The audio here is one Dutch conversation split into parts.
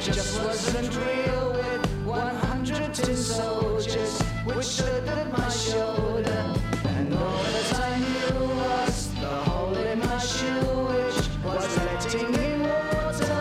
just wasn't real with 100 tin soldiers which stood at my shoulder, and all that I knew was the hole in my shoe which was letting in water.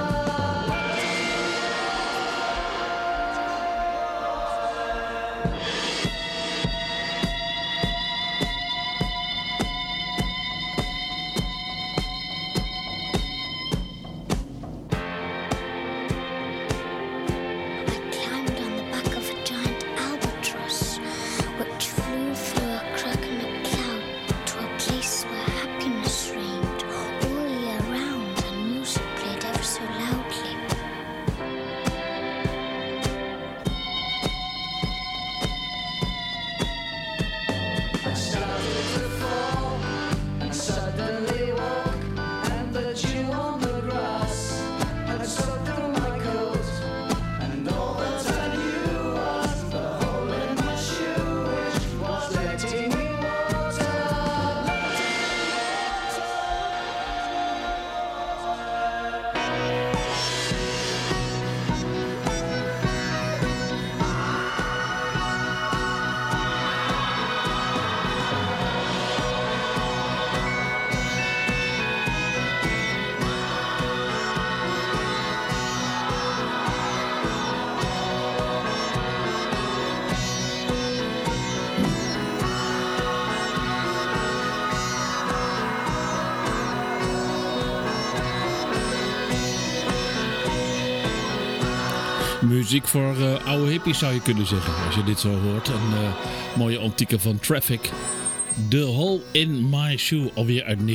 Muziek voor oude hippies zou je kunnen zeggen, als je dit zo hoort. Een mooie antieke van Traffic. The Hole in My Shoe, alweer uit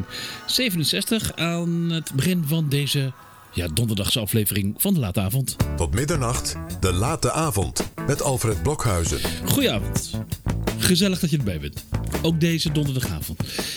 1967. Aan het begin van deze donderdagse aflevering van De Late Avond. Tot middernacht, De Late Avond, met Alfred Blokhuizen. Goedenavond. Gezellig dat je erbij bent. Ook deze donderdagavond.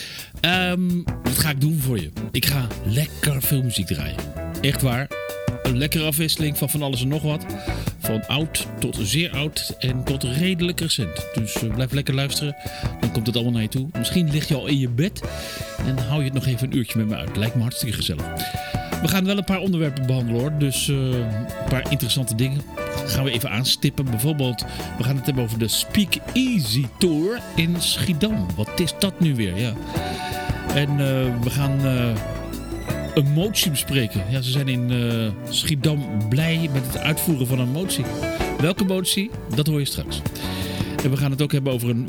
Wat ga ik doen voor je? Ik ga lekker veel muziek draaien. Echt waar. Een lekkere afwisseling van alles en nog wat. Van oud tot zeer oud en tot redelijk recent. Dus blijf lekker luisteren. Dan komt het allemaal naar je toe. Misschien lig je al in je bed. En hou je het nog even een uurtje met me uit. Lijkt me hartstikke gezellig. We gaan wel een paar onderwerpen behandelen hoor. Dus een paar interessante dingen gaan we even aanstippen. Bijvoorbeeld, we gaan het hebben over de Speak Easy Tour in Schiedam. Wat is dat nu weer? Ja. En we gaan een motie bespreken. Ja, ze zijn in Schiedam blij met het uitvoeren van een motie. Welke motie? Dat hoor je straks. En we gaan het ook hebben over een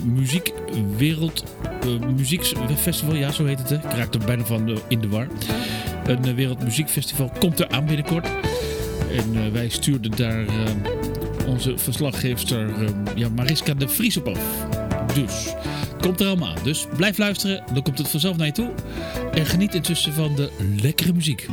muziekfestival. Ja, zo heet het. Hè. Ik raak er bijna van in de war. Een wereldmuziekfestival komt eraan binnenkort. En wij stuurden daar onze verslaggeefster Mariska de Vries op af. Dus het komt er allemaal aan. Dus blijf luisteren, dan komt het vanzelf naar je toe. En geniet intussen van de lekkere muziek.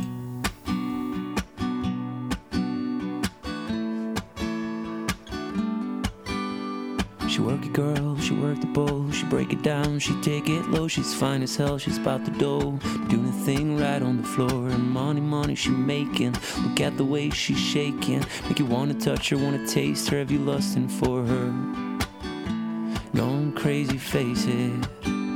She work it girl, she work the bowl, she break it down, she take it low, she's fine as hell, she's about the dough, doing a thing right on the floor, and money she making, look at the way she's shaking, make you wanna touch her, wanna taste her, have you lusting for her, going crazy, face it.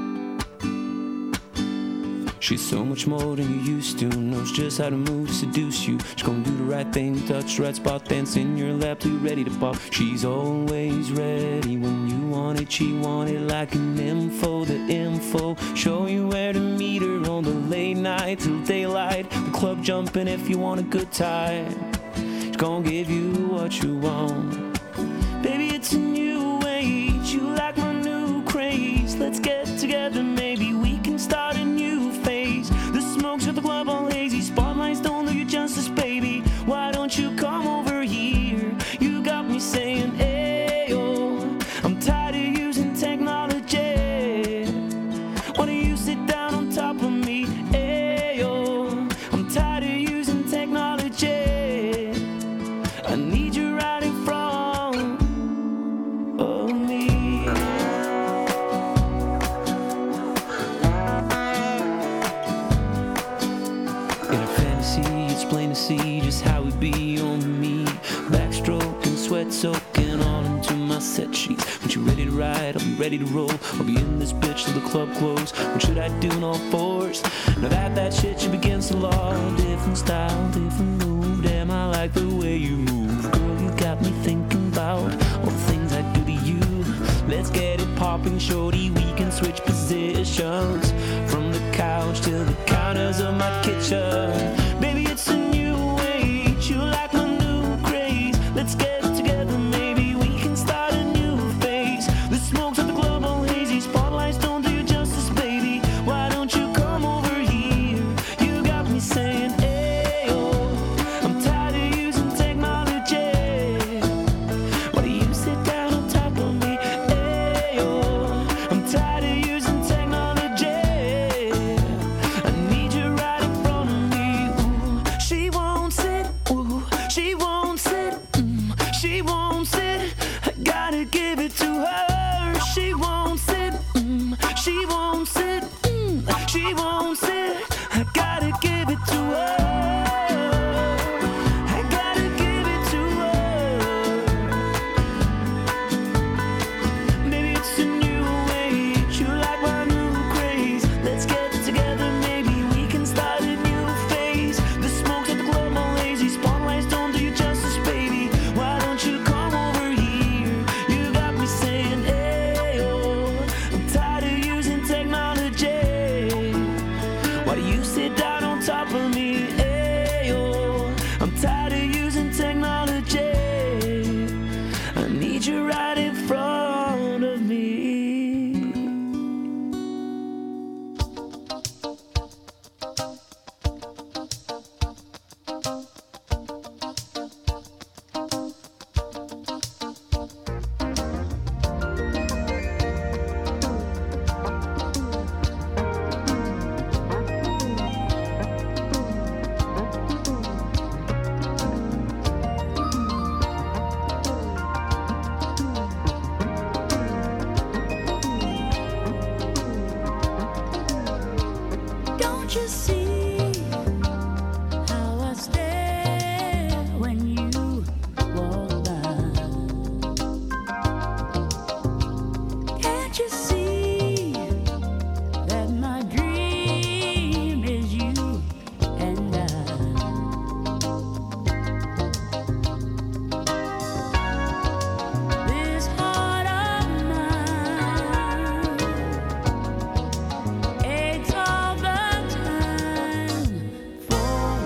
She's so much more than you used to, knows just how to move, seduce you. She's gonna do the right thing, touch the right spot, dance in your lap till you're ready to pop. She's always ready when you want it, she want it like an info, the info. Show you where to meet her on the late night till daylight. The club jumping if you want a good time. She's gonna give you what you want. Baby, it's a new age, you like my new craze. Let's get together, maybe we can start a new phase. The smokes at the club all hazy, spotlights don't do you justice, baby. Why don't you come over here? You got me saying, ayo, I'm tired of using technology. Why don't you sit down on top of me? Ayo, I'm tired of using technology. I need you right in front of me. In a fantasy, it's plain to see just how it be on me. Backstroking, sweat soaking all into my set sheets. When you ready to ride, I'll be ready to roll. I'll be in this bitch till the club close. What should I do in all fours? Now that shit should be against the law. Different style, different move. Damn, I like like the way you move. Girl, you got me thinking about all the things I do to you. Let's get it popping, shorty, we can switch positions. From the couch to the counters of my kitchen. Baby, it's a new age, you like my new craze. Let's get it together, maybe we can start a new phase. The smoke's of the global hazy, spotlights don't do you justice, baby. Why don't you come over here? You got me saying, ayo, I'm tired of using technology. Why do you sit down on top of me? Ayo, I'm tired of using technology. I need you right in front of me. Ooh, she won't sit. Ooh, she won't sit. She won't sit. I gotta give it to her. She won't sit. She won't sit. She won't sit. I gotta give it to her. I gotta give it to her. Maybe it's a new age. You like my new craze. Let's get it together. Maybe we can start a new phase. The smoke's at the global lazy. Spotlights don't do you justice, baby. Why don't you come over here? You got me saying, ayo, I'm tired of using technology. Why do you sit down on top of me? Ayo, I'm tired of using technology. I need you right in front of me. Don't you see how I stare when you walk by? Can't you see that my dream is you and this heart of mine aches all the time for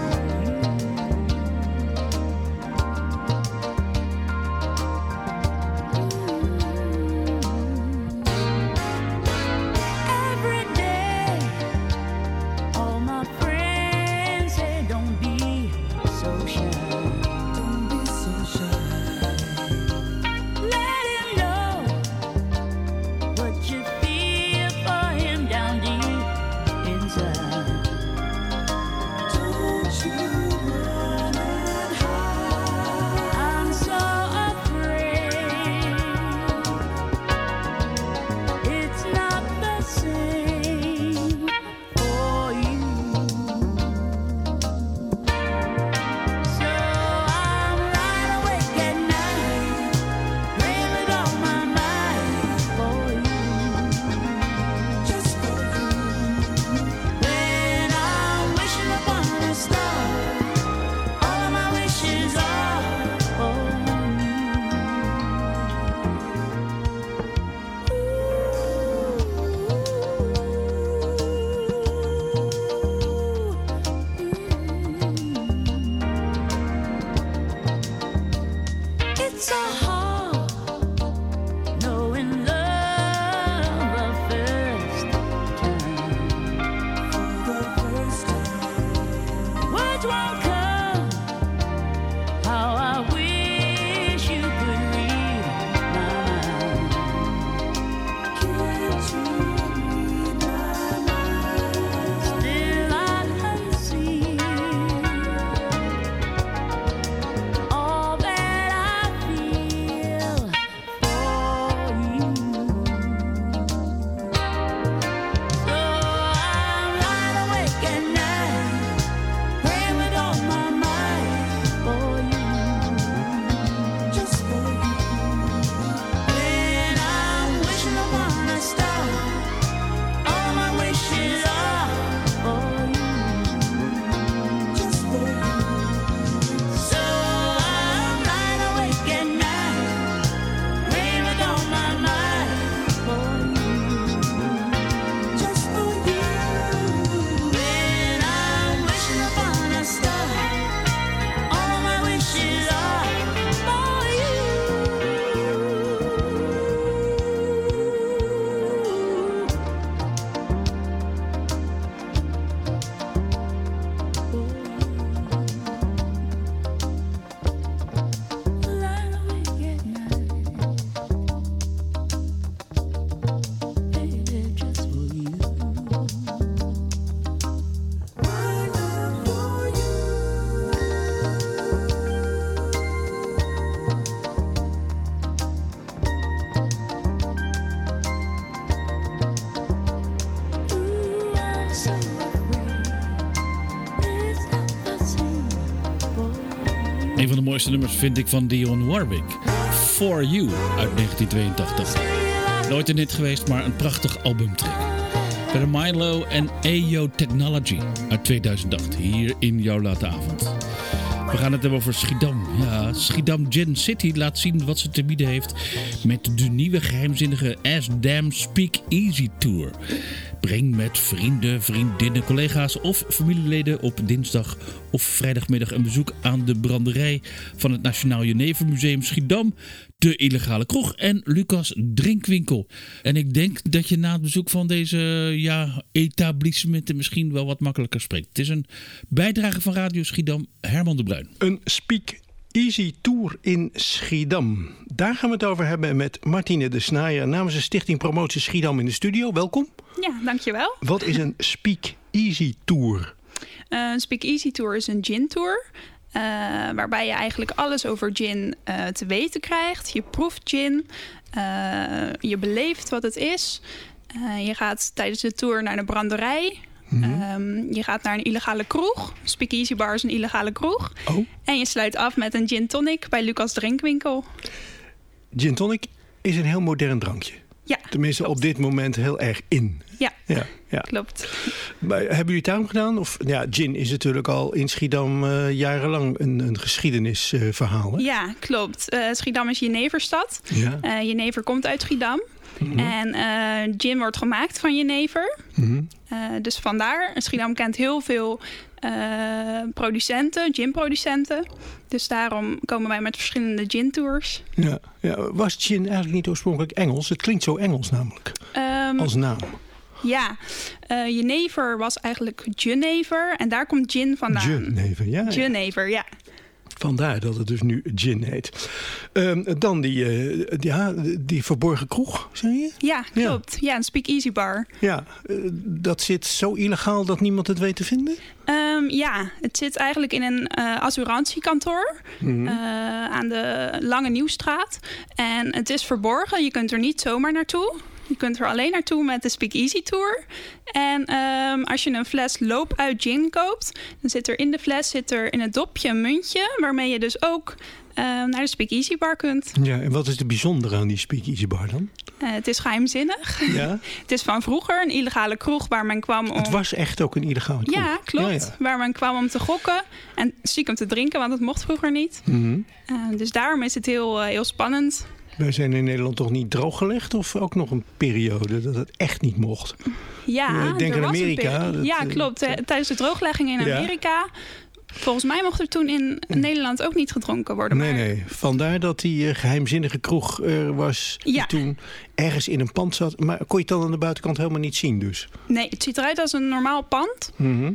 you. Every day, all my friends say, don't be so shy. Don't be so shy. Let him know what you feel for him down deep inside. Don't you run and hide. I'm so afraid it's not the same for you. So I'm lying awake at night, praying with all my might for you, just for you. When I'm wishing upon a star, all of my wishes are for you. It's so hard knowing love the first time. For the first time, words won't come. How I wish you could read my mind. Can't you read my mind? Still I can see all that I feel for you. So I'm lying awake at night, praying with all Een van de mooiste nummers vind ik van Dionne Warwick. For You uit 1982. Nooit een hit geweest, maar een prachtig albumtrack. Verder Milo en Ayo Technology uit 2008. Hier in jouw late avond. We gaan het hebben over Schiedam. Ja, Schiedam Gin City laat zien wat ze te bieden heeft met de nieuwe geheimzinnige As Damn Speak Easy Tour. Breng met vrienden, vriendinnen, collega's of familieleden op dinsdag of vrijdagmiddag een bezoek aan de branderij van het Nationaal Jenevermuseum Schiedam, de illegale kroeg en Lucas Drinkwinkel. En ik denk dat je na het bezoek van deze etablissementen misschien wel wat makkelijker spreekt. Het is een bijdrage van Radio Schiedam, Herman de Bruin. Een Speak Easy Tour in Schiedam. Daar gaan we het over hebben met Martine de Snaaier namens de Stichting Promotie Schiedam in de studio. Welkom. Ja, dankjewel. Wat is een Speak Easy Tour? Een Speak Easy Tour is een gin tour. Waarbij je eigenlijk alles over gin te weten krijgt. Je proeft gin. Je beleeft wat het is. Je gaat tijdens de tour naar de branderij. Je gaat naar een illegale kroeg. Speak Easy Bar is een illegale kroeg. Oh. En je sluit af met een gin tonic bij Lucas Drinkwinkel. Gin tonic is een heel modern drankje. Ja, tenminste klopt. op dit moment heel erg in. Ja, klopt. Maar hebben jullie het daarom gedaan? Of, ja, gin is natuurlijk al in Schiedam jarenlang een geschiedenisverhaal. Ja, klopt. Schiedam is jeneverstad. Ja. Jenever komt uit Schiedam. En gin wordt gemaakt van jenever. Dus vandaar. Schiedam kent heel veel ginproducenten. Dus daarom komen wij met verschillende gin-tours. Ja. Was gin eigenlijk niet oorspronkelijk Engels? Het klinkt zo Engels namelijk, als naam. Ja, jenever was eigenlijk Genever. En daar komt gin vandaan. Genever, ja. Genever, ja. Vandaar dat het dus nu gin heet. Dan die verborgen kroeg, zei je? Ja, klopt. Ja, een Speak Easy Bar. Ja, dat zit zo illegaal dat niemand het weet te vinden? Ja, het zit eigenlijk in een assurantiekantoor aan de Lange Nieuwstraat. En het is verborgen. Je kunt er niet zomaar naartoe. Je kunt er alleen naartoe met de Speak Easy Tour. En als je een fles loop uit gin koopt, dan zit er in de fles in het dopje een muntje, waarmee je dus ook naar de Speak Easy Bar kunt. Ja, en wat is het bijzondere aan die Speak Easy Bar dan? Het is geheimzinnig. Ja? Het is van vroeger een illegale kroeg waar men kwam om... Het was echt ook een illegale kroeg? Ja, klopt. Ja. Waar men kwam om te gokken en stiekem te drinken, want het mocht vroeger niet. Dus daarom is het heel spannend. Wij zijn in Nederland toch niet drooggelegd of ook nog een periode dat het echt niet mocht? Ja, ik denk aan Amerika. Ja, klopt. Tijdens de drooglegging in Amerika. Volgens mij mocht er toen in Nederland ook niet gedronken worden. Nee. Vandaar dat die geheimzinnige kroeg er was die toen ergens in een pand zat. Maar kon je het dan aan de buitenkant helemaal niet zien dus? Nee, het ziet eruit als een normaal pand.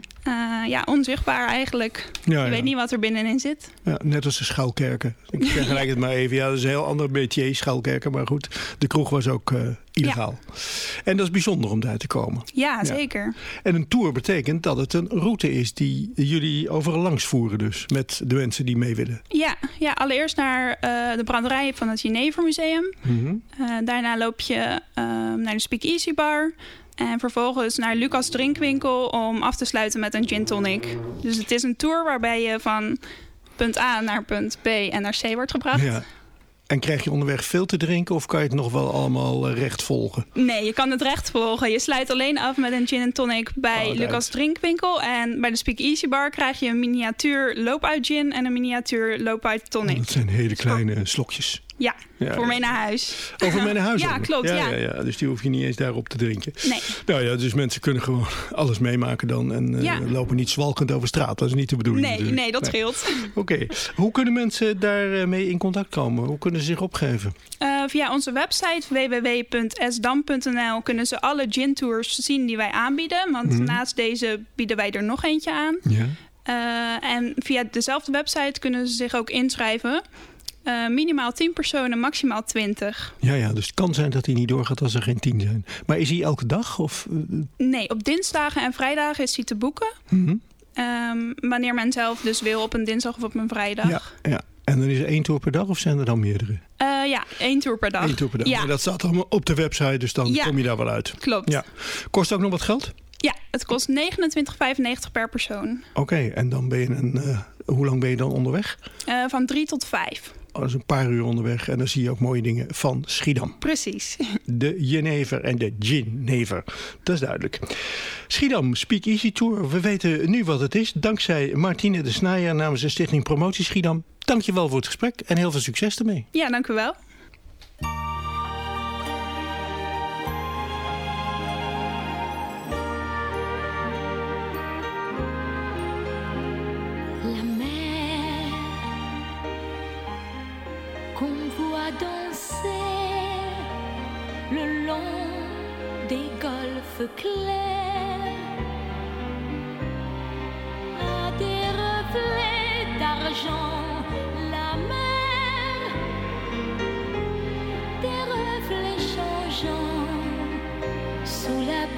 Onzichtbaar eigenlijk. Je weet niet wat er binnenin zit. Ja, net als de schuilkerken. Ik vergelijk het maar even. Ja, dat is een heel ander métier, schuilkerken. Maar goed, de kroeg was ook illegaal. Ja. En dat is bijzonder om daar te komen. Ja, zeker. En een tour betekent dat het een route is die jullie overal langs voeren dus. Met de mensen die mee willen. Ja, allereerst naar de branderij van het Jenevermuseum. Daarna loop je naar de Speak Easy Bar. En vervolgens naar Lucas Drinkwinkel om af te sluiten met een gin tonic. Dus het is een tour waarbij je van punt A naar punt B en naar C wordt gebracht. Ja. En krijg je onderweg veel te drinken of kan je het nog wel allemaal recht volgen? Nee, je kan het recht volgen. Je sluit alleen af met een gin en tonic bij Lucas Drinkwinkel. En bij de Speak Easy Bar krijg je een miniatuur loop-uit gin en een miniatuur loop-uit tonic. Dat zijn hele kleine slokjes. Ja, voor mee naar huis. Over mee naar huis? Ja, klopt. Ja, dus die hoef je niet eens daarop te drinken. Nee. Nou ja, dus mensen kunnen gewoon alles meemaken dan. En lopen niet zwalkend over straat. Dat is niet de bedoeling. Nee, dat scheelt. Oké. Hoe kunnen mensen daarmee in contact komen? Hoe kunnen ze zich opgeven? Via onze website www.sdam.nl kunnen ze alle gin tours zien die wij aanbieden. Want naast deze bieden wij er nog eentje aan. Ja. En via dezelfde website kunnen ze zich ook inschrijven. Minimaal 10 personen, maximaal 20. Ja, dus het kan zijn dat hij niet doorgaat als er geen 10 zijn. Maar is hij elke dag? Of? Nee, op dinsdagen en vrijdagen is hij te boeken. Wanneer men zelf dus wil, op een dinsdag of op een vrijdag. Ja. En dan is er 1 tour per dag of zijn er dan meerdere? 1 tour per dag. Ja. En dat staat allemaal op de website, dus dan kom je daar wel uit. Klopt. Ja. Kost ook nog wat geld? Ja, het kost 29,95 per persoon. Oké, en dan ben je hoe lang ben je dan onderweg? Van 3 tot 5. Dat is een paar uur onderweg en dan zie je ook mooie dingen van Schiedam. Precies. De Jenever en de Ginnever. Dat is duidelijk. Schiedam Speak Easy Tour. We weten nu wat het is. Dankzij Martine de Snaaier namens de Stichting Promotie Schiedam. Dank je wel voor het gesprek en heel veel succes ermee. Ja, dank u wel. La mer qu'on voit danser le long des golfes clairs a des reflets d'argent. La mer, des reflets changeants sous la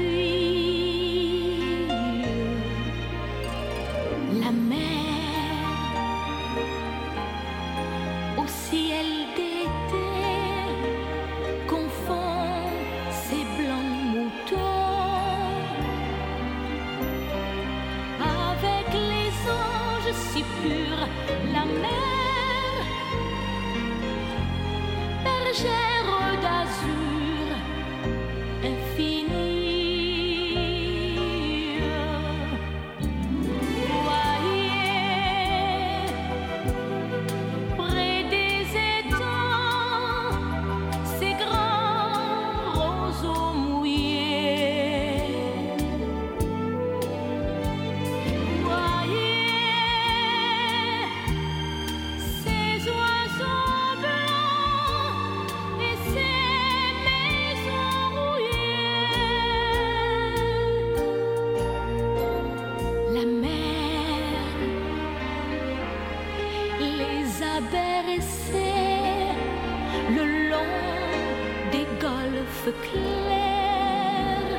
pluie. La mer au ciel d'été confond ses blancs moutons avec les anges si purs. La mer, bergère d'azur infinie. Voyez, près des étangs, ces grands roseaux mouillés. Voyez, ces oiseaux blancs et ces maisons rouillées. La mer les a bercés le long des golfes clairs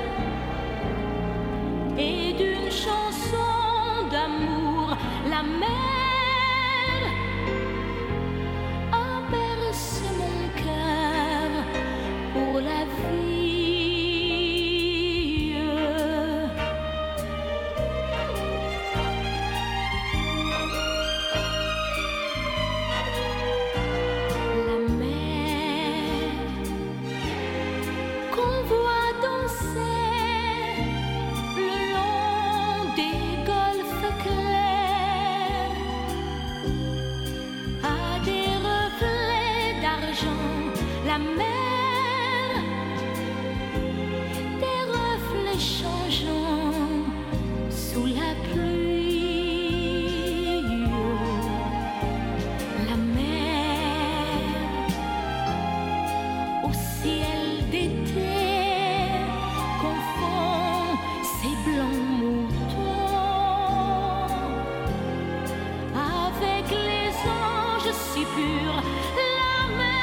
et d'une chanson d'amour. La mer a bercé mon cœur pour la vie. La mer qu'on voit danser le long des golfes clairs a des reflets d'argent. La mer, des reflets changeants sous la pluie. La mer au ciel d'été confond ses blancs moutons avec les anges si purs. La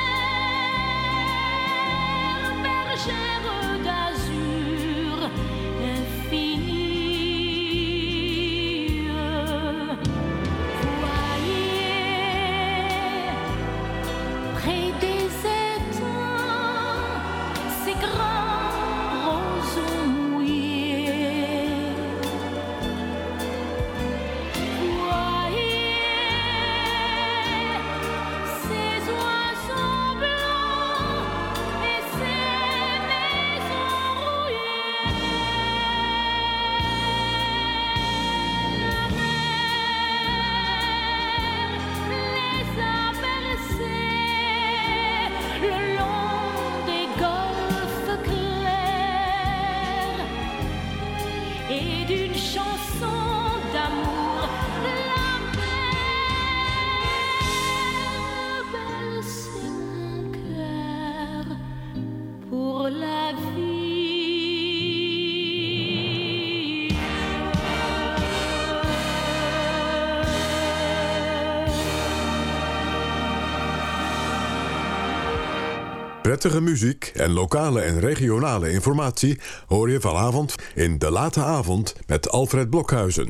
mer, bergère d'azur infinie. Voyez, près des étangs, ces grands roseaux mouillés. Voyez, ces oiseaux blancs et ces maisons rouillées. Les a bercés le long des golfes clairs et d'une chanson d'amour. La mer berce mon cœur pour la vie. Prettige muziek en lokale en regionale informatie hoor je vanavond in De Late Avond met Alfred Blokhuizen.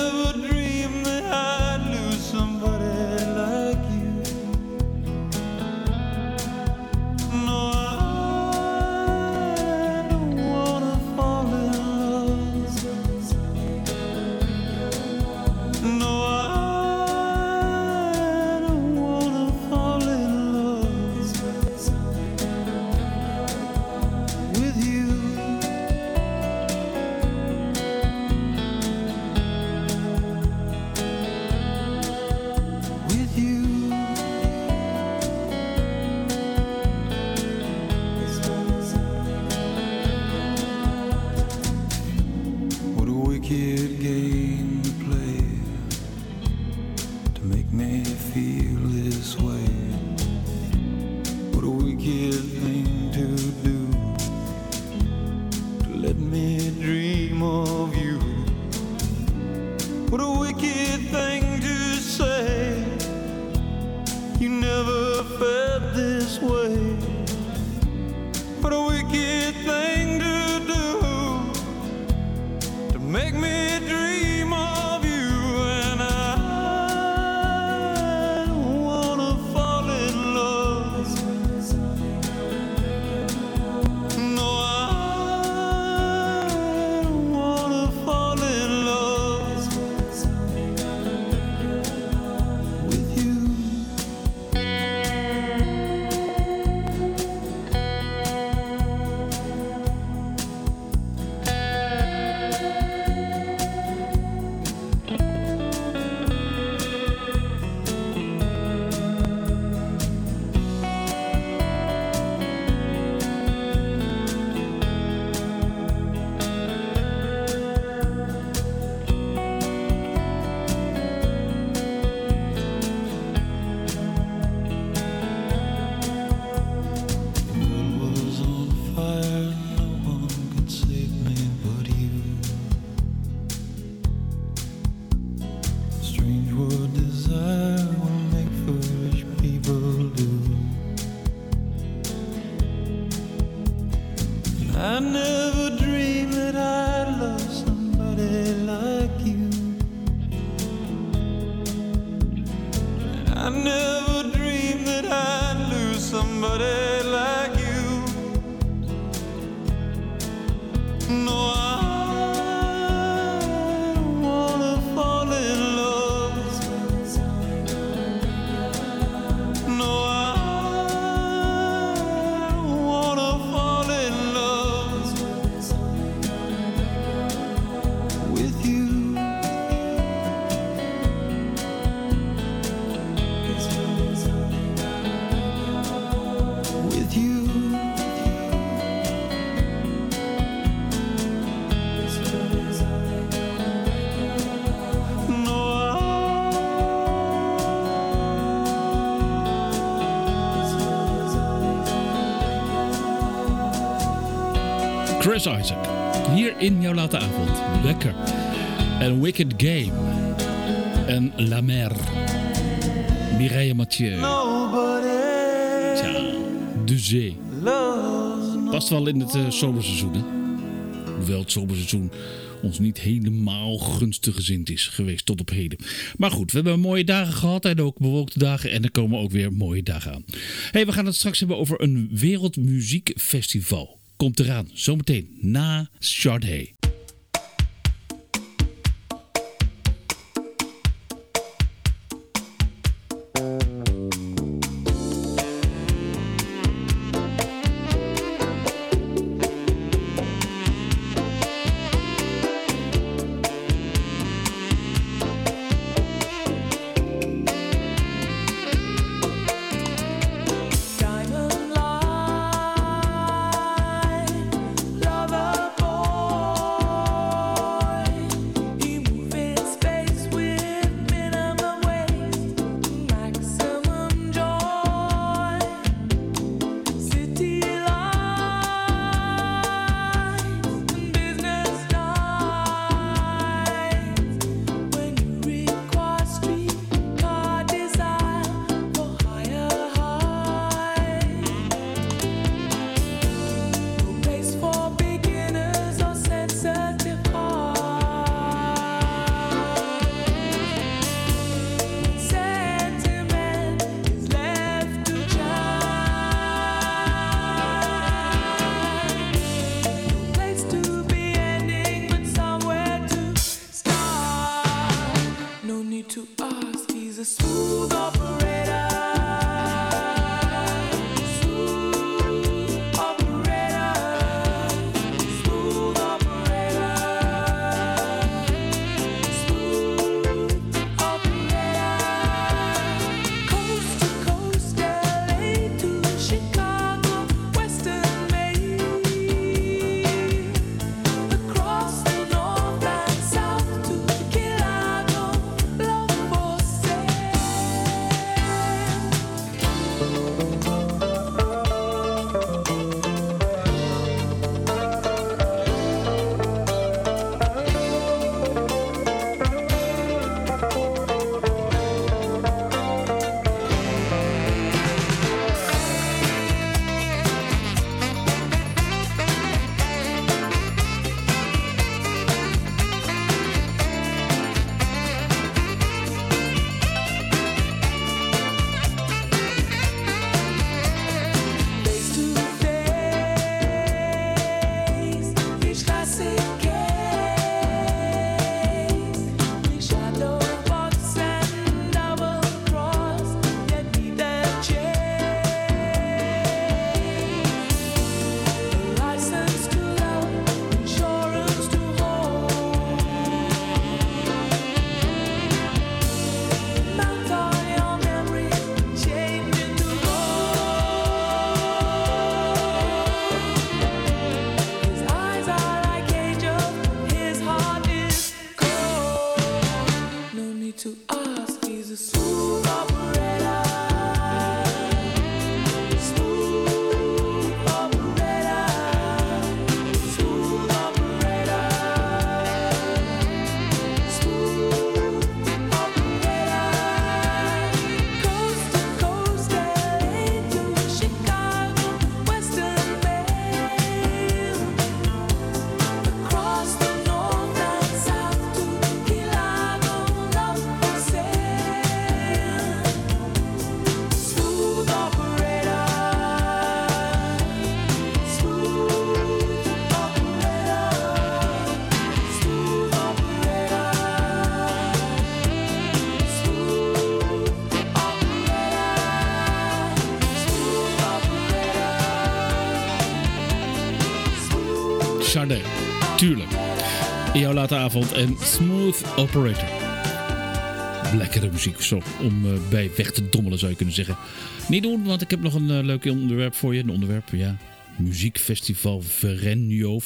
never dreamed that I'd lose somebody like you. No, I don't wanna fall in love. No, I don't wanna fall in love with you. With you. What a wicked game to play to make me feel this way. What a wicked thing to do to let me dream of you. What a wicked thing to say. You never felt this way. What a wicked thing to do to make me dream of you. And I don't wanna fall in love. No, I don't wanna fall in love with you. The world was on fire, no one could save me but you. Strange what desire will make foolish people do. I never dreamed that I'd love somebody like you. I never dreamed that I'd lose somebody like you. No, I don't wanna fall in love. No, I don't wanna fall in love with you. With you. No, Chris Isaac. Hier in jouw late avond. Lekker. En Wicked Game. En La Mer. Mireille Mathieu. nobody Tja, de zee. loves me. Past wel in het zomerseizoen, hè? Hoewel het zomerseizoen ons niet helemaal gunstig gezind is geweest tot op heden. Maar goed, we hebben mooie dagen gehad en ook bewolkte dagen. En er komen ook weer mooie dagen aan. Hey, we gaan het straks hebben over een wereldmuziekfestival. Komt eraan, zometeen na Sade. Diamond light, lover boy. need to ask. He's a smooth operator. Smooth operator. Smooth operator. Smooth operator. Coast to coast, LA to Chicago, Western Maine. Across the north and south to Chicago, love for sale. Face to face, die Straße geht. We shadow box and double cross, yet neither change. License to love, insurance to hold. Mount on your memory, change into his eyes are like angels, his heart is cold. No need to ask, he's a smooth operator. Smooth operator. Smooth operator. Smooth operator. Coast to coast, LA to Chicago, Western Maine. Across the north and south to Chicago, love for sale. Smooth operator. Smooth operator. Smooth operator. Smooth operator. Sade, tuurlijk. In jouw late avond en Smooth Operator. Lekkere muziek, zo, om bij weg te dommelen zou je kunnen zeggen. Niet doen, want ik heb nog een leuk onderwerp voor je. Een onderwerp, ja. Muziekfestival Verrenio.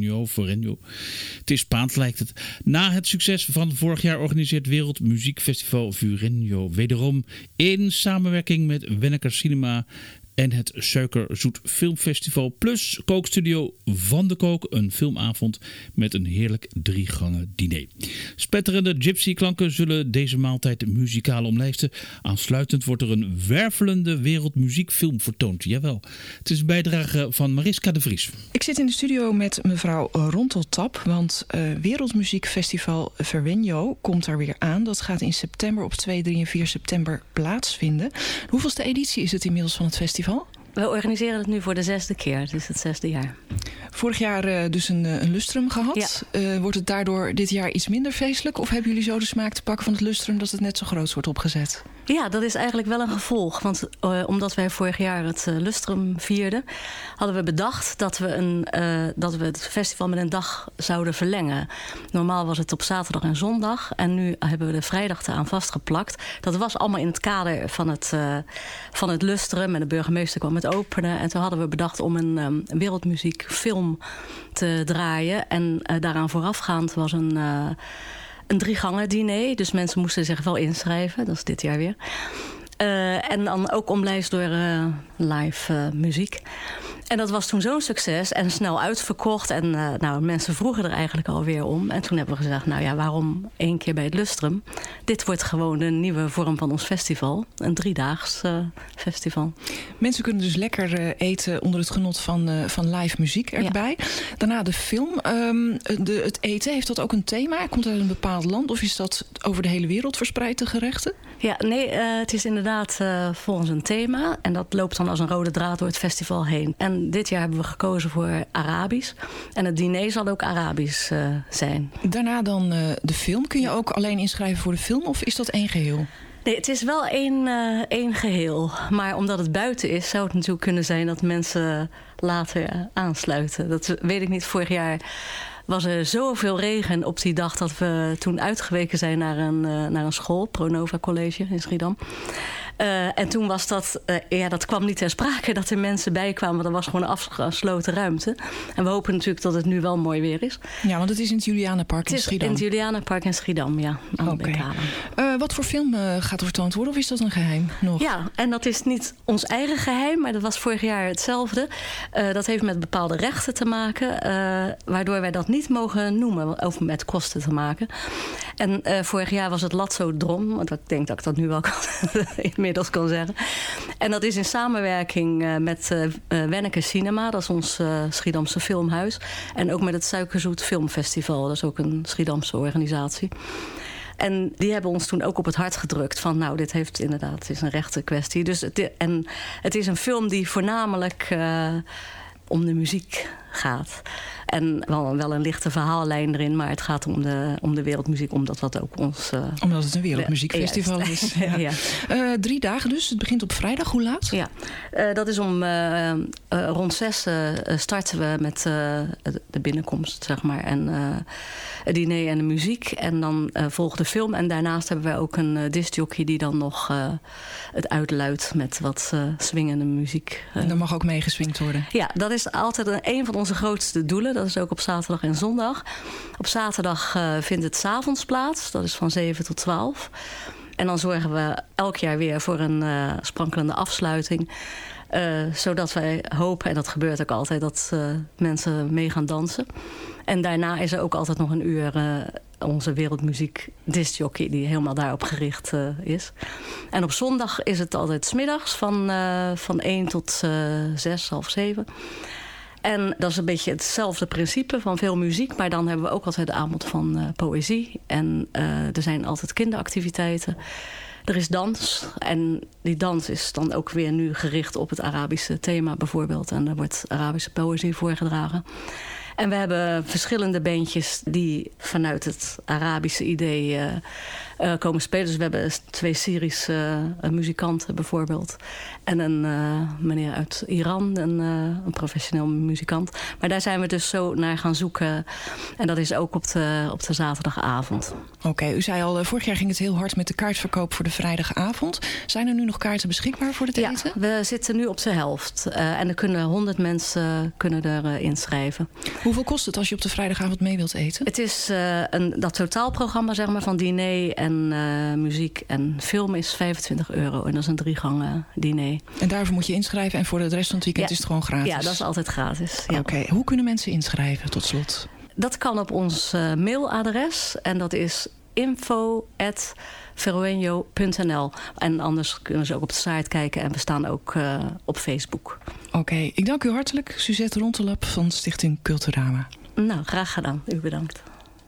Het is Spaans, lijkt het. Na het succes van vorig jaar organiseert Wereldmuziekfestival Verrenio wederom in samenwerking met Wenneker Cinema en het Suikerzoet Filmfestival plus kookstudio Van de Kook een filmavond met een heerlijk 3-gangen diner. Spetterende gypsy klanken zullen deze maaltijd muzikaal omlijsten. Aansluitend wordt er een wervelende wereldmuziekfilm vertoond. Jawel, het is een bijdrage van Mariska de Vries. Ik zit in de studio met mevrouw Ronteltap, want Wereldmuziekfestival Verrenio komt er weer aan. Dat gaat in september op 2, 3 en 4 september plaatsvinden. Hoeveelste editie is het inmiddels van het festival? We organiseren het nu voor de 6e keer, dus het 6e jaar. Vorig jaar dus een lustrum gehad. Ja. Wordt het daardoor dit jaar iets minder feestelijk? Of hebben jullie zo de smaak te pakken van het lustrum dat het net zo groot wordt opgezet? Ja, dat is eigenlijk wel een gevolg. Want omdat wij vorig jaar het lustrum vierden, hadden we bedacht dat we het festival met een dag zouden verlengen. Normaal was het op zaterdag en zondag. En nu hebben we de vrijdag eraan vastgeplakt. Dat was allemaal in het kader van het lustrum. En de burgemeester kwam het openen. En toen hadden we bedacht om een wereldmuziekfilm te draaien. En daaraan voorafgaand was een 3-gangen diner. Dus mensen moesten zich wel inschrijven. Dat is dit jaar weer. En dan ook omlijst door live muziek. En dat was toen zo'n succes en snel uitverkocht. En mensen vroegen er eigenlijk alweer om. En toen hebben we gezegd, nou ja, waarom 1 keer bij het lustrum? Dit wordt gewoon de nieuwe vorm van ons festival. Een 3-daags festival. Mensen kunnen dus lekker eten onder het genot van live muziek erbij. Ja. Daarna de film. Het eten, heeft dat ook een thema? Komt uit een bepaald land of is dat over de hele wereld verspreid, de gerechten? Ja, nee, het is inderdaad volgens een thema. En dat loopt dan als een rode draad door het festival heen. En En dit jaar hebben we gekozen voor Arabisch. En het diner zal ook Arabisch zijn. Daarna dan de film. Kun je ook alleen inschrijven voor de film of is dat één geheel? Nee, het is wel één geheel. Maar omdat het buiten is, zou het natuurlijk kunnen zijn dat mensen later aansluiten. Dat weet ik niet. Vorig jaar was er zoveel regen op die dag dat we toen uitgeweken zijn naar een school, Pronova College in Schiedam. En toen was dat kwam niet ter sprake dat er mensen bij kwamen. Dat was gewoon een afgesloten ruimte. En we hopen natuurlijk dat het nu wel mooi weer is. Ja, want het is in het Julianenpark in Schiedam. In het Julianenpark in Schiedam, ja. Oké. Wat voor film gaat er vertoond worden of is dat een geheim nog? Ja, en dat is niet ons eigen geheim, maar dat was vorig jaar hetzelfde. Dat heeft met bepaalde rechten te maken, waardoor wij dat niet mogen noemen, of met kosten te maken. En vorig jaar was het Latsodrom, want ik denk dat ik dat nu wel inmiddels kan zeggen. En dat is in samenwerking met Wenneke Cinema, dat is ons Schiedamse filmhuis. En ook met het Suikerzoet Filmfestival, dat is ook een Schiedamse organisatie. En die hebben ons toen ook op het hart gedrukt van nou, dit heeft inderdaad, het is een rechte kwestie. Dus het is een film die voornamelijk om de muziek gaat. En wel een lichte verhaallijn erin, maar het gaat om de wereldmuziek, omdat dat ook ons... omdat het een wereldmuziekfestival is. Ja. Ja. 3 dagen dus, het begint op vrijdag, hoe laat? Ja, dat is rond 6 starten we met de binnenkomst, zeg maar. En het diner en de muziek. En dan volgt de film. En daarnaast hebben wij ook een discjockey die dan nog het uitluidt met wat swingende muziek. En er mag ook meegeswingd worden? Ja, dat is altijd een van onze grootste doelen. Dat is ook op zaterdag en zondag. Op zaterdag vindt het 's avonds plaats. Dat is van 7 tot 12. En dan zorgen we elk jaar weer voor een sprankelende afsluiting. Zodat wij hopen, en dat gebeurt ook altijd, dat mensen mee gaan dansen. En daarna is er ook altijd nog een uur onze wereldmuziek discjockey die helemaal daarop gericht is. En op zondag is het altijd 's middags van 1 tot 6, half 7. En dat is een beetje hetzelfde principe van veel muziek. Maar dan hebben we ook altijd de avond van poëzie. En er zijn altijd kinderactiviteiten. Er is dans. En die dans is dan ook weer nu gericht op het Arabische thema bijvoorbeeld. En er wordt Arabische poëzie voorgedragen. En we hebben verschillende bandjes die vanuit het Arabische idee komen spelen. Dus we hebben 2 Syrische muzikanten bijvoorbeeld. En een meneer uit Iran, een professioneel muzikant. Maar daar zijn we dus zo naar gaan zoeken. En dat is ook op de zaterdagavond. Oké, u zei al, vorig jaar ging het heel hard met de kaartverkoop voor de vrijdagavond. Zijn er nu nog kaarten beschikbaar voor het eten? Ja, we zitten nu op de helft. En er kunnen 100 mensen er inschrijven. Hoeveel kost het als je op de vrijdagavond mee wilt eten? Het is dat totaalprogramma zeg maar, van diner en muziek en film is €25. En dat is een 3-gangen diner. En daarvoor moet je inschrijven en voor de rest van het weekend is het gewoon gratis? Ja, dat is altijd gratis. Ja. Oké, hoe kunnen mensen inschrijven tot slot? Dat kan op ons mailadres en dat is info@veroenjo.nl. En anders kunnen ze ook op de site kijken en we staan ook op Facebook. Oké, ik dank u hartelijk. Suzette Rontelap van Stichting Culturama. Nou, graag gedaan. U bedankt.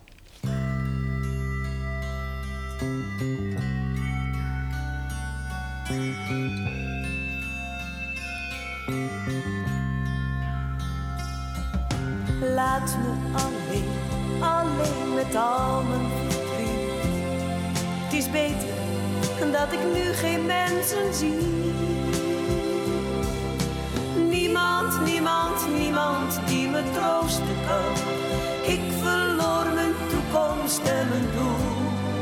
Laat me alleen met al mijn verdriet. Het is beter dat ik nu geen mensen zie. Niemand die me troosten kan. Ik verloor mijn toekomst en mijn doel.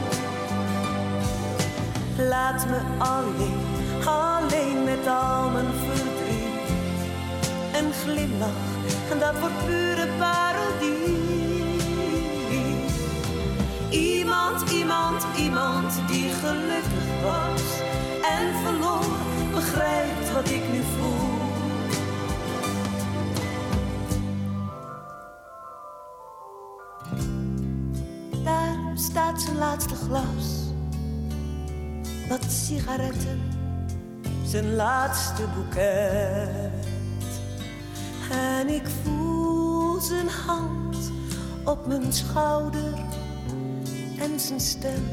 Laat me alleen met al mijn verdriet. Een glimlach, en dat wordt pure parodie. Iemand die gelukkig was en verloor, begrijpt wat ik nu voel. Daar staat zijn laatste glas, wat sigaretten, zijn laatste boeket. En ik voel zijn hand op mijn schouder en zijn stem.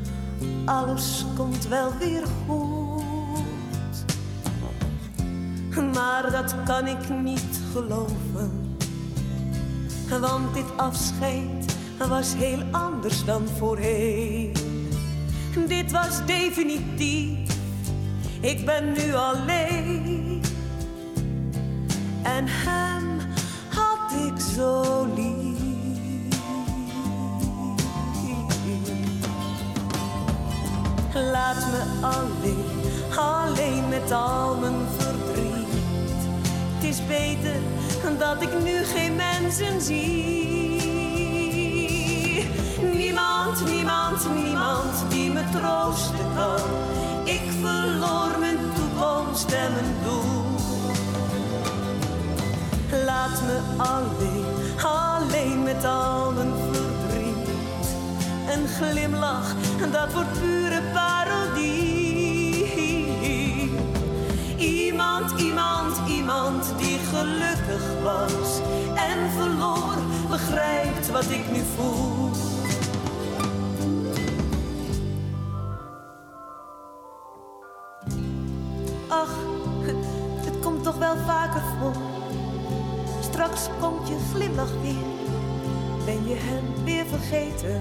Alles komt wel weer goed. Maar dat kan ik niet geloven. Want dit afscheid was heel anders dan voorheen. Dit was definitief, ik ben nu alleen. En hem had ik zo lief. Laat me alleen met al mijn verdriet. Het is beter dat ik nu geen mensen zie. Niemand die me troosten kan. Ik verloor mijn toekomst en mijn doel. Laat me alleen met al mijn verdriet. Een glimlach, dat wordt pure parodie. Iemand die gelukkig was en verloor, begrijpt wat ik nu voel. Ach, het komt toch wel vaker voor. Straks komt je glimlach weer. Ben je hem weer vergeten?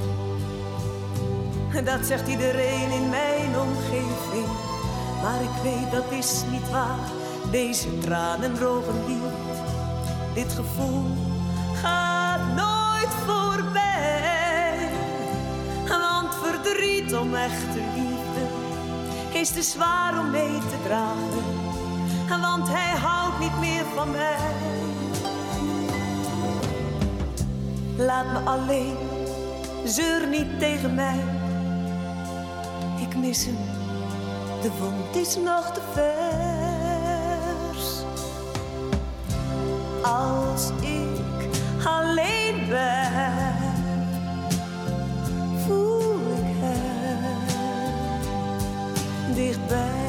Dat zegt iedereen in mijn omgeving. Maar ik weet dat is niet waar. Deze tranen drogen niet. Dit gevoel gaat nooit voorbij. Want verdriet om echte liefde is te zwaar om mee te dragen. Want hij houdt niet meer van mij. Laat me alleen, zeur niet tegen mij. Ik mis hem, de wond is nog te vers. Als ik alleen ben, voel ik hem dichtbij.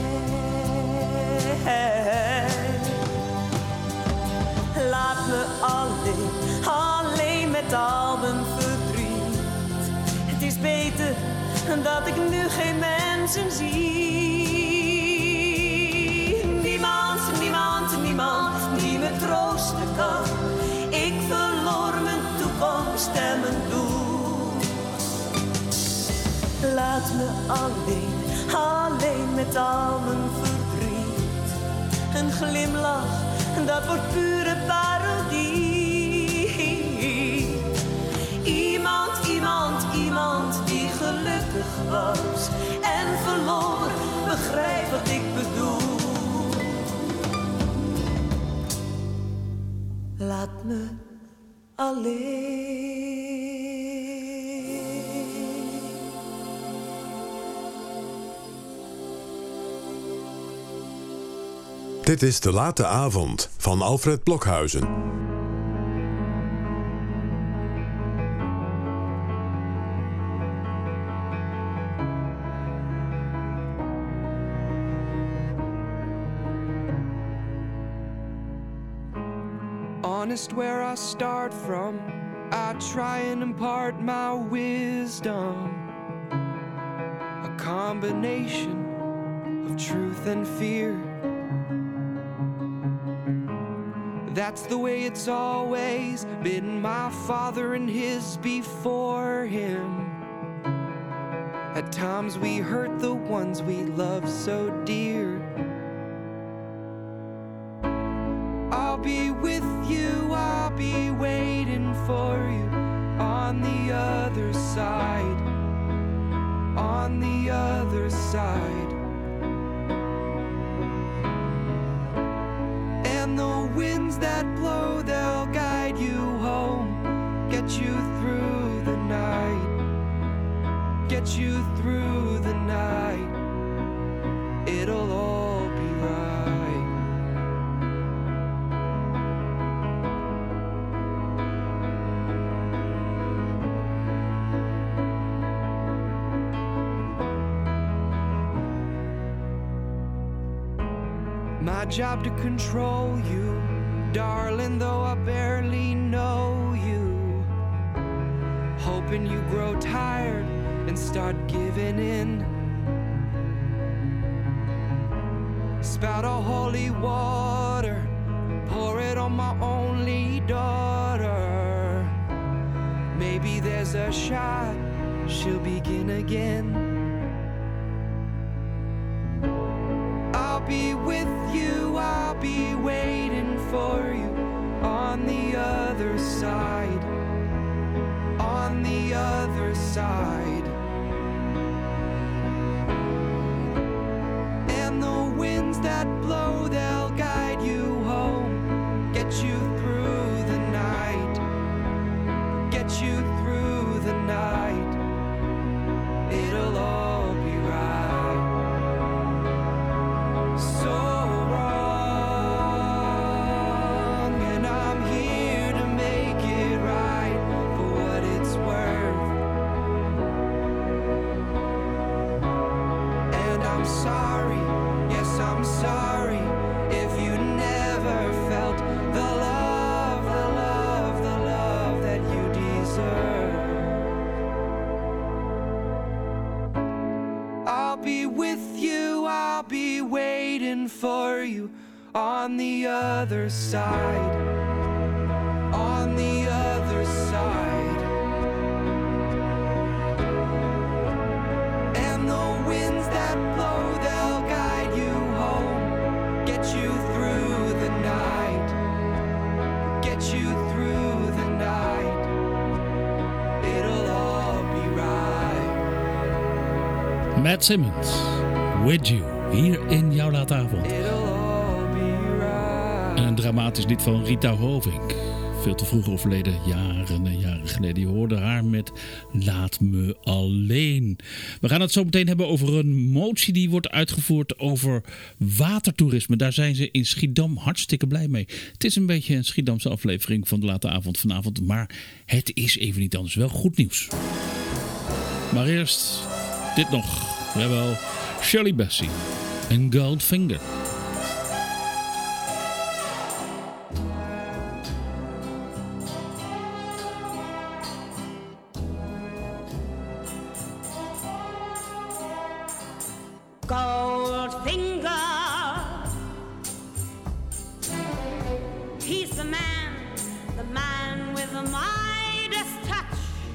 Laat me alleen met al mijn verdriet. Het is beter dat ik nu geen mensen zie. Niemand die me troosten kan. Ik verloor mijn toekomst en mijn doel. Laat me alleen met al mijn verdriet. Een glimlach, dat wordt pure parodie. Iemand die gelukkig was en verloor, begrijp wat ik bedoel. Laat me alleen. Dit is De Late Avond van Alfred Blokhuizen. Honest where I start from, I try and impart my wisdom. A combination of truth and fear. That's the way it's always been, my father and his before him. At times we hurt the ones we love so dear. I'll be with you, I'll be waiting for you on the other side, on the other side. And the winds that blow, they'll guide you home, get you through the night, get you through the night. It'll all be right. My job to control you, darling, though I barely know you. Hoping you grow tired and start giving in. Spout a holy water, pour it on my only daughter. Maybe there's a shot, she'll begin again. I'll be with you, I'll be waiting for you on the other side, on the other side. And the winds that blow, they'll guide you home, get you through the night, get you through the night. It'll all be right. So wrong, and I'm here to make it right for what it's worth. And I'm sorry, yes, I'm sorry if you never felt the love, the love, the love that you deserve. I'll be with you, I'll be waiting for you on the other side, on the other side. And the winds that blow, they'll guide you home, get you through the night, get you through the night. It'll all be right. Matt Simmons, With You, hier in Jouw Late Avond. En een dramatisch lied van Rita Hovink. Veel te vroeg overleden, jaren en jaren geleden. Je hoorde haar met Laat me alleen. We gaan het zo meteen hebben over een motie die wordt uitgevoerd over watertoerisme. Daar zijn ze in Schiedam hartstikke blij mee. Het is een beetje een Schiedamse aflevering van de Late Avond vanavond. Maar het is even niet anders. Wel goed nieuws. Maar eerst dit nog. Jawel, Shirley Bassey en Goldfinger. Goldfinger, he's the man with the Midas touch,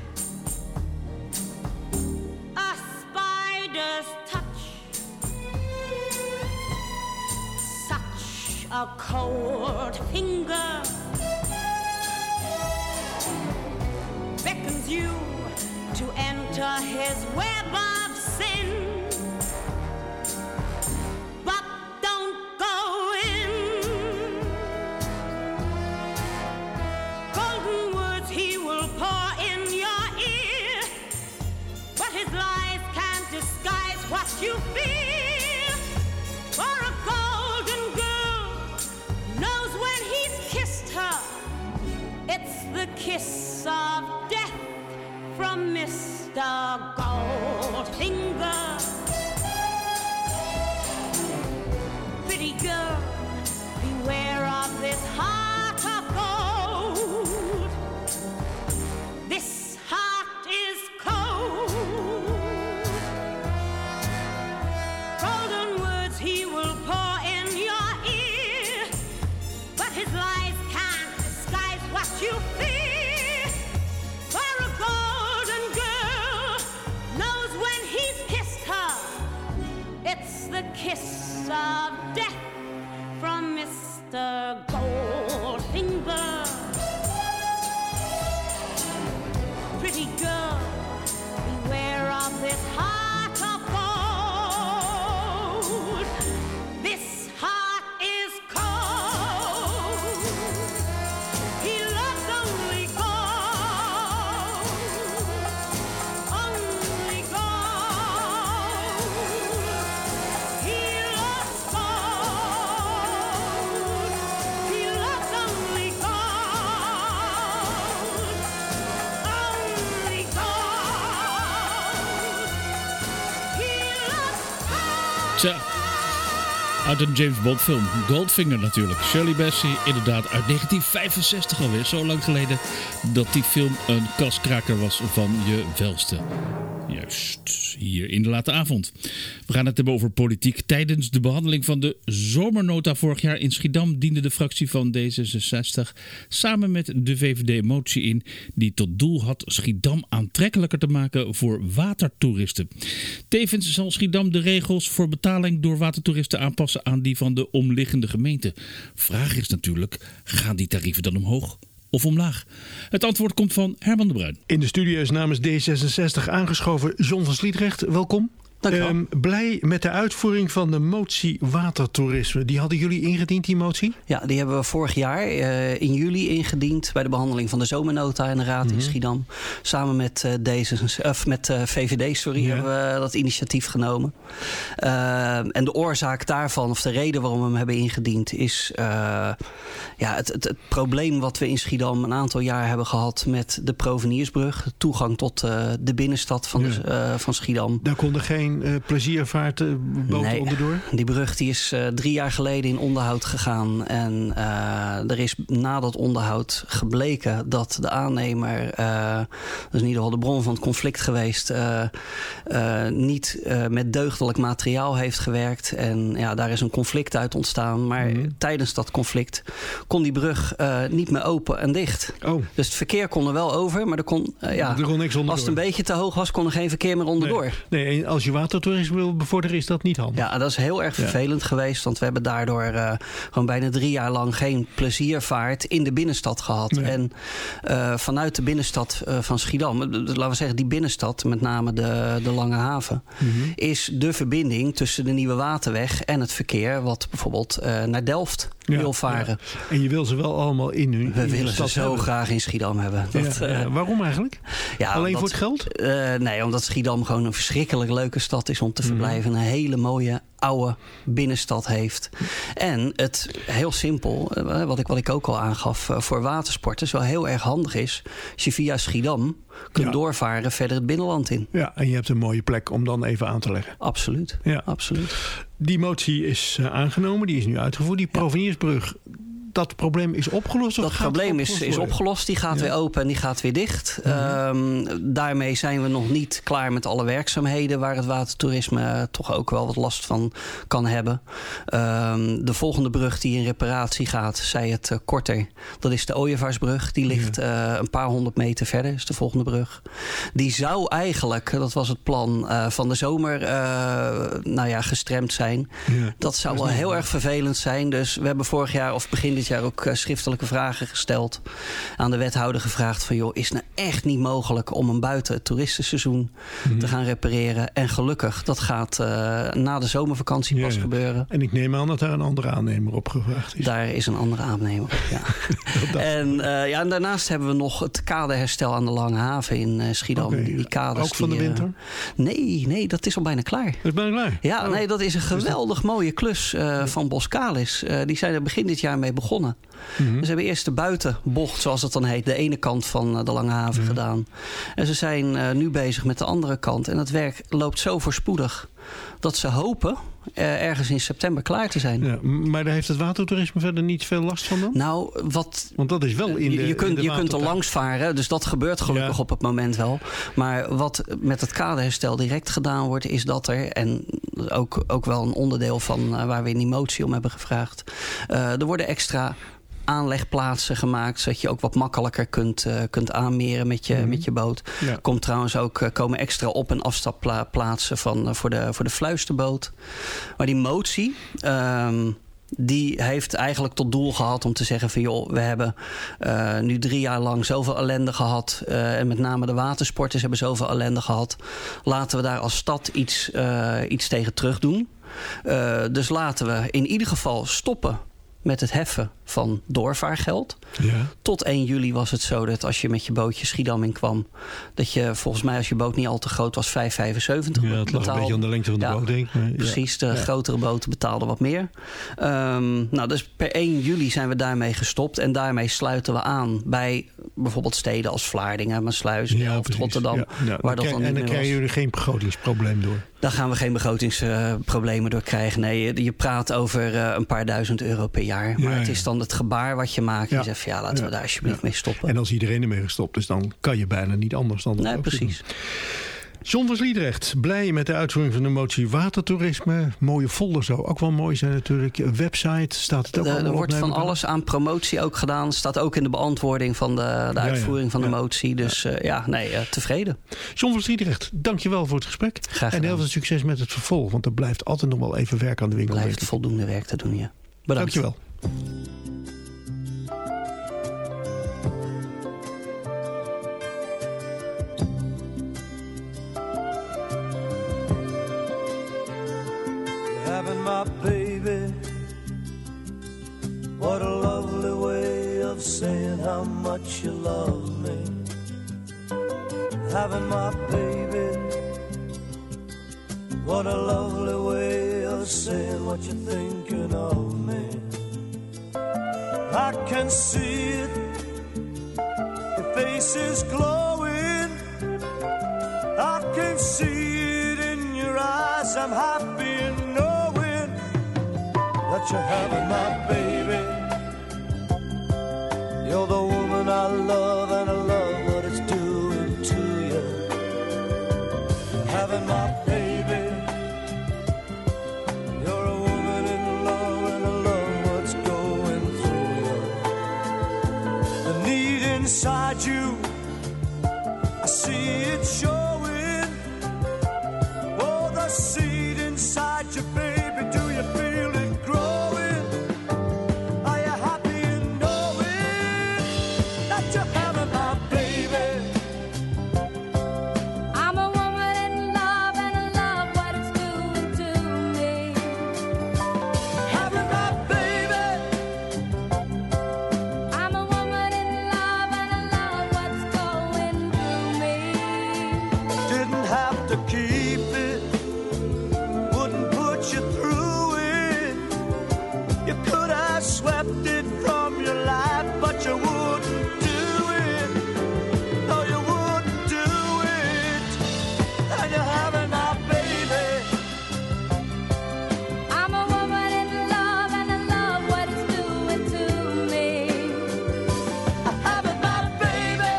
a spider's touch, such a cold finger beckons you to enter his web of sin. What you feel for a golden girl knows when he's kissed her, it's the kiss of death from Mr. Goldfinger. Pretty girl, beware of this heart of gold. This heart is cold. He will pour in your ear, but his lies can't disguise what you fear. For a golden girl knows when he's kissed her, it's the kiss of death from Mr. Goldfinger. Pretty girl, beware of this heart of gold. This heart is cold. He loves only gold. Only gold. He loves gold. He loves only gold. Only gold. He loves gold. Tja. Uit een James Bond film. Goldfinger natuurlijk. Shirley Bassey, inderdaad uit 1965 alweer. Zo lang geleden dat die film een kaskraker was van je welste. Juist, hier in de late avond. We gaan het hebben over politiek. Tijdens de behandeling van de zomernota vorig jaar in Schiedam diende de fractie van D66 samen met de VVD een motie in die tot doel had Schiedam aantrekkelijker te maken voor watertoeristen. Tevens zal Schiedam de regels voor betaling door watertoeristen aanpassen aan die van de omliggende gemeenten. Vraag is natuurlijk, gaan die tarieven dan omhoog of omlaag? Het antwoord komt van Herman de Bruin. In de studio is namens D66 aangeschoven John van Sliedrecht. Welkom. Blij met de uitvoering van de motie watertoerisme. Die hadden jullie ingediend, die motie? Ja, die hebben we vorig jaar in juli ingediend bij de behandeling van de zomernota in de Raad in Schiedam. Samen met VVD hebben we dat initiatief genomen. En de oorzaak daarvan, of de reden waarom we hem hebben ingediend, is het probleem wat we in Schiedam een aantal jaar hebben gehad met de Proveniersbrug. De toegang tot de binnenstad van Schiedam. Daar konden geen pleziervaartboten onderdoor? Die brug die is 3 jaar geleden in onderhoud gegaan. En er is na dat onderhoud gebleken dat de aannemer, dat is in ieder geval de bron van het conflict geweest, niet met deugdelijk materiaal heeft gewerkt. En daar is een conflict uit ontstaan. Maar tijdens dat conflict kon die brug niet meer open en dicht. Oh. Dus het verkeer kon er wel over, maar er kon niks onderdoor. Als het een beetje te hoog was, kon er geen verkeer meer onderdoor. Nee, als je watertoerisme wil bevorderen, is dat niet handig. Ja, dat is heel erg vervelend geweest. Want we hebben daardoor gewoon bijna 3 jaar lang geen pleziervaart in de binnenstad gehad. Nee. En vanuit de binnenstad van Schiedam, laten we zeggen die binnenstad, met name de Lange Haven, is de verbinding tussen de Nieuwe Waterweg en het verkeer wat bijvoorbeeld naar Delft wil varen. Ja. En je wil ze wel allemaal in nu. We willen ze zo graag in Schiedam hebben. Waarom eigenlijk? Alleen voor het geld? Nee, omdat Schiedam gewoon een verschrikkelijk leuke stad is om te verblijven. Een hele mooie oude binnenstad heeft. En het heel simpel, wat ik ook al aangaf, voor watersporters wel heel erg handig is, als je via Schiedam kunt doorvaren verder het binnenland in. Ja, en je hebt een mooie plek om dan even aan te leggen. Absoluut. Ja. Absoluut. Die motie is aangenomen, die is nu uitgevoerd. Die Proveniersbrug, dat probleem is opgelost? Dat probleem is opgelost. Die gaat weer open en die gaat weer dicht. Daarmee zijn we nog niet klaar met alle werkzaamheden waar het watertoerisme toch ook wel wat last van kan hebben. De volgende brug die in reparatie gaat, zij het korter, dat is de Ooievaarsbrug. Die ligt een paar 100 meter verder, is de volgende brug. Die zou eigenlijk, dat was het plan, van de zomer gestremd zijn. Ja, dat zou wel heel erg vervelend zijn. Dus we hebben vorig jaar of begin dit jaar ook schriftelijke vragen gesteld. Aan de wethouder gevraagd van is het nou echt niet mogelijk om hem buiten het toeristenseizoen te gaan repareren. En gelukkig, dat gaat na de zomervakantie pas gebeuren. En ik neem aan dat daar een andere aannemer op gevraagd is. Daar is een andere aannemer op, en daarnaast hebben we nog het kaderherstel aan de Lange Haven in Schiedam. Okay. Die kaders ook van de winter? Nee, dat is al bijna klaar. Dat is bijna klaar? Ja, nee, dat is een geweldig mooie klus van Boskalis. Die zijn er begin dit jaar mee begonnen. Dus ze hebben eerst de buitenbocht, zoals het dan heet, de ene kant van de Lange Haven gedaan. En ze zijn nu bezig met de andere kant. En het werk loopt zo voorspoedig dat ze hopen ergens in september klaar te zijn. Ja, maar daar heeft het watertoerisme verder niet veel last van dan? Nou, want dat is wel in de Je kunt er langs varen, dus dat gebeurt gelukkig op het moment wel. Maar wat met het kaderherstel direct gedaan wordt, is dat er, en ook wel een onderdeel van waar we in die motie om hebben gevraagd, er worden extra aanlegplaatsen gemaakt, zodat je ook wat makkelijker kunt aanmeren met je boot. Ja. Komt trouwens ook komen extra op- en afstapplaatsen voor de fluisterboot. Maar die motie, die heeft eigenlijk tot doel gehad om te zeggen van we hebben nu 3 jaar lang zoveel ellende gehad. En met name de watersporters hebben zoveel ellende gehad. Laten we daar als stad iets tegen terug doen. Dus laten we in ieder geval stoppen met het heffen van doorvaargeld. Ja. Tot 1 juli was het zo dat als je met je bootje Schiedam in kwam, dat je volgens mij, als je boot niet al te groot was, 5,75 Ja, het lag een beetje aan de lengte van de boot, denk ik. Maar, precies, de grotere boten betaalden wat meer. Dus per 1 juli zijn we daarmee gestopt. En daarmee sluiten we aan bij bijvoorbeeld steden als Vlaardingen, Maassluis, Delft, Rotterdam. Ja. En dan krijgen jullie geen begrotingsprobleem door? Daar gaan we geen begrotingsproblemen door krijgen. Nee, je praat over een paar duizend euro per jaar. Maar het is dan het gebaar wat je maakt. Je zegt van laten we daar alsjeblieft mee stoppen. En als iedereen ermee gestopt is, dan kan je bijna niet anders dan dat. Nee, precies. John van Sliedrecht, blij met de uitvoering van de motie watertoerisme. Mooie folder zou ook wel mooi zijn natuurlijk. Website, staat het ook allemaal op? Er wordt van alles aan promotie ook gedaan. Staat ook in de beantwoording van de uitvoering van de motie. Dus tevreden. John van Sliedrecht, dankjewel voor het gesprek. Graag gedaan. En heel veel succes met het vervolg. Want er blijft altijd nog wel even werk aan de winkel. Blijft voldoende werk te doen, ja. Bedankt. Dankjewel. Having my baby, what a lovely way of saying how much you love me. Having my baby, what a lovely way of saying what you're thinking of me. I can see it, your face is glowing. I can see it in your eyes, I'm happy in knowing that you're having my baby. You're the woman I love and I love what it's doing to you. Having my baby. You're a woman in love and I love what's going through you. The need inside you, I see it showing. Oh, the seed inside you, baby, do you feel it growing? Are you happy in knowing that you're having my baby? I'm a woman in love and I love what it's doing to me. Having my baby. I'm a woman in love and I love what's going through me. Didn't have to keep it, wouldn't put you through it. You could have swept it from your life, but you wouldn't do it. No, you wouldn't do it. And you're having my baby. I'm a woman in love and I love what it's doing to me. Having my baby.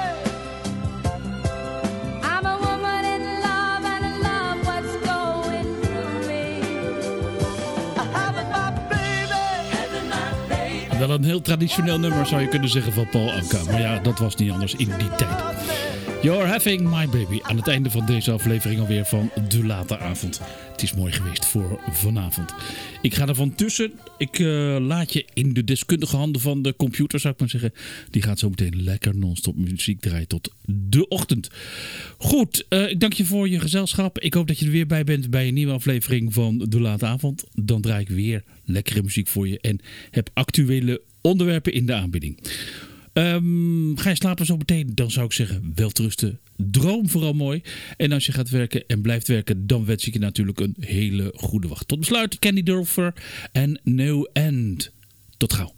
I'm a woman in love and I love what's going through me. Having my baby. Having my baby. Wel een heel traditioneel nummer zou je kunnen zeggen van Paul Anka. Maar ja, dat was niet anders in die tijd. You're having my baby. Aan het einde van deze aflevering alweer van De Late Avond. Het is mooi geweest voor vanavond. Ik ga er van tussen. Ik laat je in de deskundige handen van de computer, zou ik maar zeggen. Die gaat zo meteen lekker non-stop muziek draaien tot de ochtend. Goed, ik dank je voor je gezelschap. Ik hoop dat je er weer bij bent bij een nieuwe aflevering van De Late Avond. Dan draai ik weer lekkere muziek voor je en heb actuele onderwerpen in de aanbieding. Ga je slapen zo meteen, dan zou ik zeggen welterusten. Droom vooral mooi. En als je gaat werken en blijft werken, dan wens ik je natuurlijk een hele goede wacht. Tot besluit, Candy Dulfer en No End. Tot gauw.